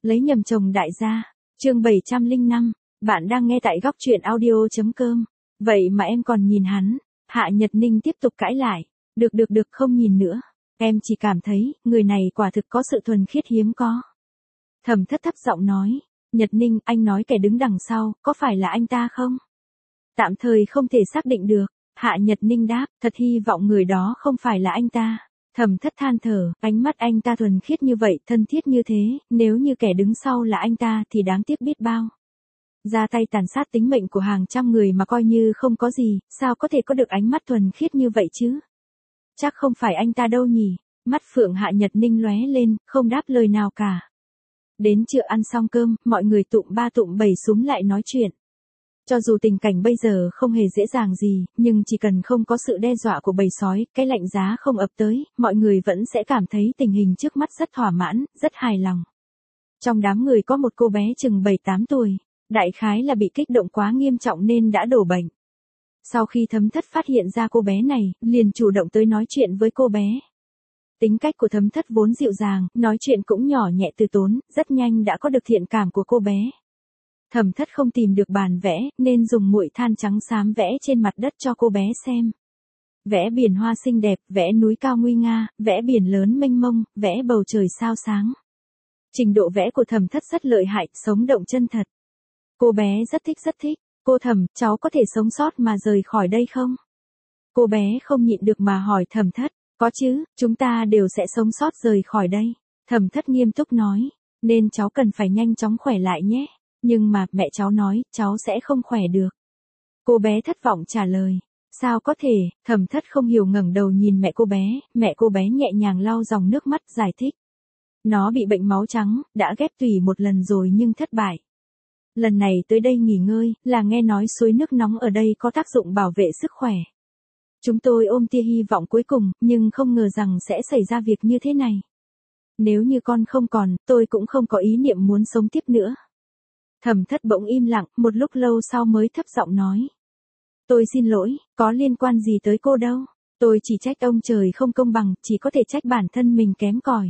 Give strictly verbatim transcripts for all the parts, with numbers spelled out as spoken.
Lấy nhầm chồng đại gia. Chương bảy trăm lẻ năm, bạn đang nghe tại góc truyện audio.com. Vậy mà em còn nhìn hắn. Hạ Nhật Ninh tiếp tục cãi lại. Được được được, không nhìn nữa. Em chỉ cảm thấy, người này quả thực có sự thuần khiết hiếm có. Thẩm Thất thấp giọng nói. Nhật Ninh, anh nói kẻ đứng đằng sau, có phải là anh ta không? Tạm thời không thể xác định được. Hạ Nhật Ninh đáp, thật hy vọng người đó không phải là anh ta. Thẩm Thất than thở, ánh mắt anh ta thuần khiết như vậy, thân thiết như thế, nếu như kẻ đứng sau là anh ta thì đáng tiếc biết bao. Ra tay tàn sát tính mệnh của hàng trăm người mà coi như không có gì, sao có thể có được ánh mắt thuần khiết như vậy chứ? Chắc không phải anh ta đâu nhỉ? Mắt phượng Hạ Nhật Ninh lóe lên, không đáp lời nào cả. Đến trưa ăn xong cơm, mọi người tụm ba tụm bảy súm lại nói chuyện. Cho dù tình cảnh bây giờ không hề dễ dàng gì, nhưng chỉ cần không có sự đe dọa của bầy sói, cái lạnh giá không ập tới, mọi người vẫn sẽ cảm thấy tình hình trước mắt rất thỏa mãn, rất hài lòng. Trong đám người có một cô bé chừng bảy tám tuổi, đại khái là bị kích động quá nghiêm trọng nên đã đổ bệnh. Sau khi Thẩm Thất phát hiện ra cô bé này, liền chủ động tới nói chuyện với cô bé. Tính cách của Thẩm Thất vốn dịu dàng, nói chuyện cũng nhỏ nhẹ từ tốn, rất nhanh đã có được thiện cảm của cô bé. Thẩm Thất không tìm được bàn vẽ, nên dùng muội than trắng xám vẽ trên mặt đất cho cô bé xem. Vẽ biển hoa xinh đẹp, vẽ núi cao nguy nga, vẽ biển lớn mênh mông, vẽ bầu trời sao sáng. Trình độ vẽ của Thẩm Thất rất lợi hại, sống động chân thật. Cô bé rất thích rất thích. Cô Thẩm, cháu có thể sống sót mà rời khỏi đây không? Cô bé không nhịn được mà hỏi Thẩm Thất. Có chứ, chúng ta đều sẽ sống sót rời khỏi đây. Thẩm Thất nghiêm túc nói. Nên cháu cần phải nhanh chóng khỏe lại nhé. Nhưng mà, mẹ cháu nói, cháu sẽ không khỏe được. Cô bé thất vọng trả lời. Sao có thể? Thẩm Thất không hiểu ngẩng đầu nhìn mẹ cô bé, mẹ cô bé nhẹ nhàng lau dòng nước mắt giải thích. Nó bị bệnh máu trắng, đã ghép tủy một lần rồi nhưng thất bại. Lần này tới đây nghỉ ngơi, là nghe nói suối nước nóng ở đây có tác dụng bảo vệ sức khỏe. Chúng tôi ôm tia hy vọng cuối cùng, nhưng không ngờ rằng sẽ xảy ra việc như thế này. Nếu như con không còn, tôi cũng không có ý niệm muốn sống tiếp nữa. Thẩm Thất bỗng im lặng, một lúc lâu sau mới thấp giọng nói. Tôi xin lỗi, có liên quan gì tới cô đâu. Tôi chỉ trách ông trời không công bằng, chỉ có thể trách bản thân mình kém cỏi.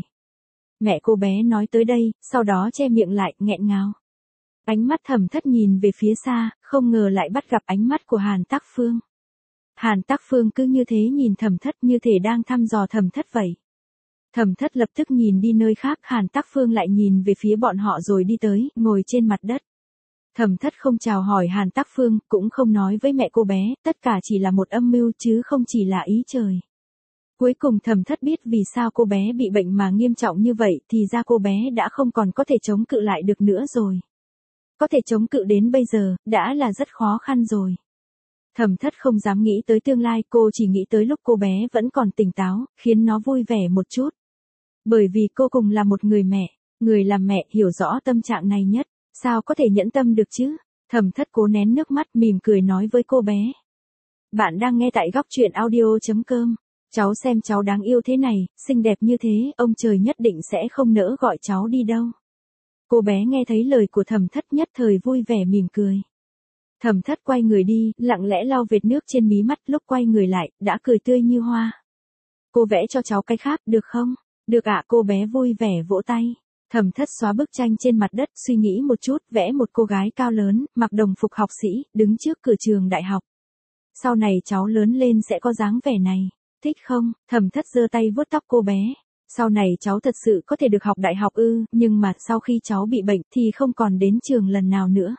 Mẹ cô bé nói tới đây, sau đó che miệng lại, nghẹn ngào. Ánh mắt Thẩm Thất nhìn về phía xa, không ngờ lại bắt gặp ánh mắt của Hàn Tắc Phương. Hàn Tắc Phương cứ như thế nhìn Thẩm Thất như thể đang thăm dò Thẩm Thất vậy. Thẩm Thất lập tức nhìn đi nơi khác, Hàn Tắc Phương lại nhìn về phía bọn họ rồi đi tới, ngồi trên mặt đất. Thẩm Thất không chào hỏi Hàn Tắc Phương, cũng không nói với mẹ cô bé, tất cả chỉ là một âm mưu chứ không chỉ là ý trời. Cuối cùng Thẩm Thất biết vì sao cô bé bị bệnh mà nghiêm trọng như vậy, thì ra cô bé đã không còn có thể chống cự lại được nữa rồi. Có thể chống cự đến bây giờ, đã là rất khó khăn rồi. Thẩm Thất không dám nghĩ tới tương lai, cô chỉ nghĩ tới lúc cô bé vẫn còn tỉnh táo, khiến nó vui vẻ một chút. Bởi vì cô cùng là một người mẹ, người làm mẹ hiểu rõ tâm trạng này nhất, sao có thể nhẫn tâm được chứ? Thẩm Thất cố nén nước mắt, mỉm cười nói với cô bé. Bạn đang nghe tại góc truyện audio.com. Cháu xem cháu đáng yêu thế này, xinh đẹp như thế, ông trời nhất định sẽ không nỡ gọi cháu đi đâu. Cô bé nghe thấy lời của Thẩm Thất nhất thời vui vẻ mỉm cười. Thẩm Thất quay người đi, lặng lẽ lau vệt nước trên mí mắt, lúc quay người lại, đã cười tươi như hoa. Cô vẽ cho cháu cái khác, được không? Được ạ, cô bé vui vẻ vỗ tay. Thẩm Thất xóa bức tranh trên mặt đất, suy nghĩ một chút, vẽ một cô gái cao lớn, mặc đồng phục học sĩ, đứng trước cửa trường đại học. Sau này cháu lớn lên sẽ có dáng vẻ này, thích không? Thẩm Thất giơ tay vuốt tóc cô bé. Sau này cháu thật sự có thể được học đại học ư, nhưng mà sau khi cháu bị bệnh thì không còn đến trường lần nào nữa.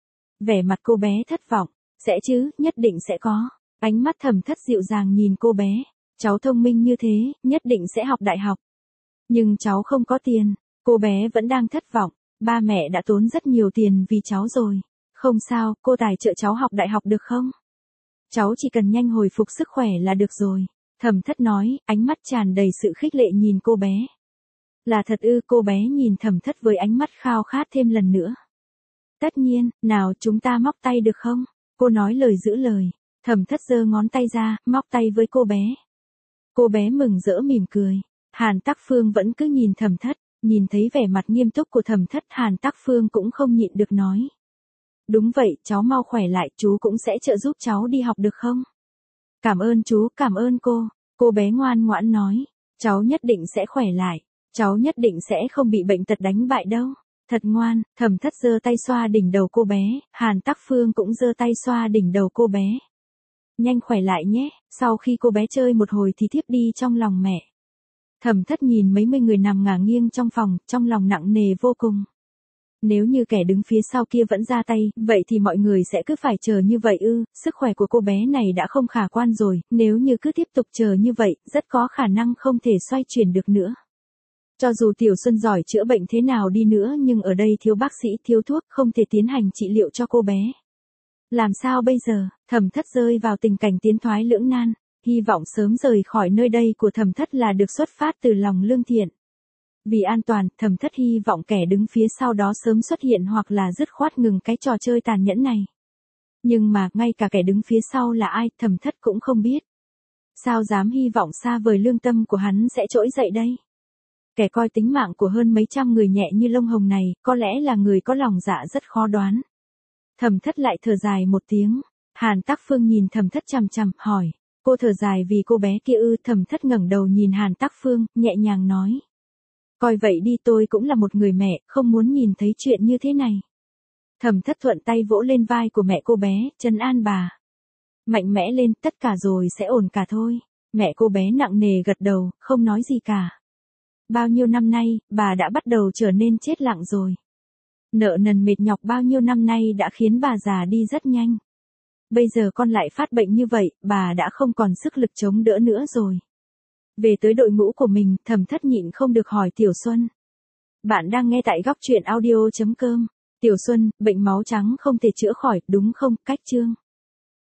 Vẻ mặt cô bé thất vọng. Sẽ chứ, nhất định sẽ có. Ánh mắt Thẩm Thất dịu dàng nhìn cô bé. Cháu thông minh như thế, nhất định sẽ học đại học. Nhưng cháu không có tiền. Cô bé vẫn đang thất vọng. Ba mẹ đã tốn rất nhiều tiền vì cháu rồi. Không sao, cô tài trợ cháu học đại học được không? Cháu chỉ cần nhanh hồi phục sức khỏe là được rồi. Thẩm Thất nói, ánh mắt tràn đầy sự khích lệ nhìn cô bé. Là thật ư? Cô bé nhìn Thẩm Thất với ánh mắt khao khát thêm lần nữa. Tất nhiên, nào chúng ta móc tay được không? Cô nói lời giữ lời. Thẩm Thất giơ ngón tay ra, móc tay với cô bé. Cô bé mừng rỡ mỉm cười. Hàn Tắc Phương vẫn cứ nhìn Thẩm Thất, nhìn thấy vẻ mặt nghiêm túc của Thẩm Thất, Hàn Tắc Phương cũng không nhịn được nói. Đúng vậy, cháu mau khỏe lại, chú cũng sẽ trợ giúp cháu đi học được không? Cảm ơn chú, cảm ơn cô. Cô bé ngoan ngoãn nói. Cháu nhất định sẽ khỏe lại. Cháu nhất định sẽ không bị bệnh tật đánh bại đâu. Thật ngoan, Thẩm Thất giơ tay xoa đỉnh đầu cô bé, Hàn Tắc Phương cũng giơ tay xoa đỉnh đầu cô bé. Nhanh khỏe lại nhé, sau khi cô bé chơi một hồi thì thiếp đi trong lòng mẹ. Thẩm Thất nhìn mấy mươi người nằm ngả nghiêng trong phòng, trong lòng nặng nề vô cùng. Nếu như kẻ đứng phía sau kia vẫn ra tay, vậy thì mọi người sẽ cứ phải chờ như vậy ư, sức khỏe của cô bé này đã không khả quan rồi, nếu như cứ tiếp tục chờ như vậy, rất có khả năng không thể xoay chuyển được nữa. Cho dù Tiểu Xuân giỏi chữa bệnh thế nào đi nữa nhưng ở đây thiếu bác sĩ, thiếu thuốc, không thể tiến hành trị liệu cho cô bé. Làm sao bây giờ? Thẩm Thất rơi vào tình cảnh tiến thoái lưỡng nan, hy vọng sớm rời khỏi nơi đây của Thẩm Thất là được xuất phát từ lòng lương thiện. Vì an toàn, Thẩm Thất hy vọng kẻ đứng phía sau đó sớm xuất hiện hoặc là dứt khoát ngừng cái trò chơi tàn nhẫn này. Nhưng mà, ngay cả kẻ đứng phía sau là ai, Thẩm Thất cũng không biết. Sao dám hy vọng xa vời lương tâm của hắn sẽ trỗi dậy đây? Kẻ coi tính mạng của hơn mấy trăm người nhẹ như lông hồng này, có lẽ là người có lòng dạ rất khó đoán. Thẩm Thất lại thở dài một tiếng. Hàn Tắc Phương nhìn Thẩm Thất chằm chằm, hỏi. Cô thở dài vì cô bé kia ư? Thẩm Thất ngẩng đầu nhìn Hàn Tắc Phương, nhẹ nhàng nói. Coi vậy đi, tôi cũng là một người mẹ, không muốn nhìn thấy chuyện như thế này. Thẩm Thất thuận tay vỗ lên vai của mẹ cô bé, trấn an bà. Mạnh mẽ lên, tất cả rồi sẽ ổn cả thôi. Mẹ cô bé nặng nề gật đầu, không nói gì cả. Bao nhiêu năm nay, bà đã bắt đầu trở nên chết lặng rồi. Nợ nần mệt nhọc bao nhiêu năm nay đã khiến bà già đi rất nhanh. Bây giờ con lại phát bệnh như vậy, bà đã không còn sức lực chống đỡ nữa rồi. Về tới đội ngũ của mình, Thẩm Thất nhịn không được hỏi Tiểu Xuân. Bạn đang nghe tại góc truyện audio chấm com. Tiểu Xuân, bệnh máu trắng không thể chữa khỏi, đúng không? Cách chương.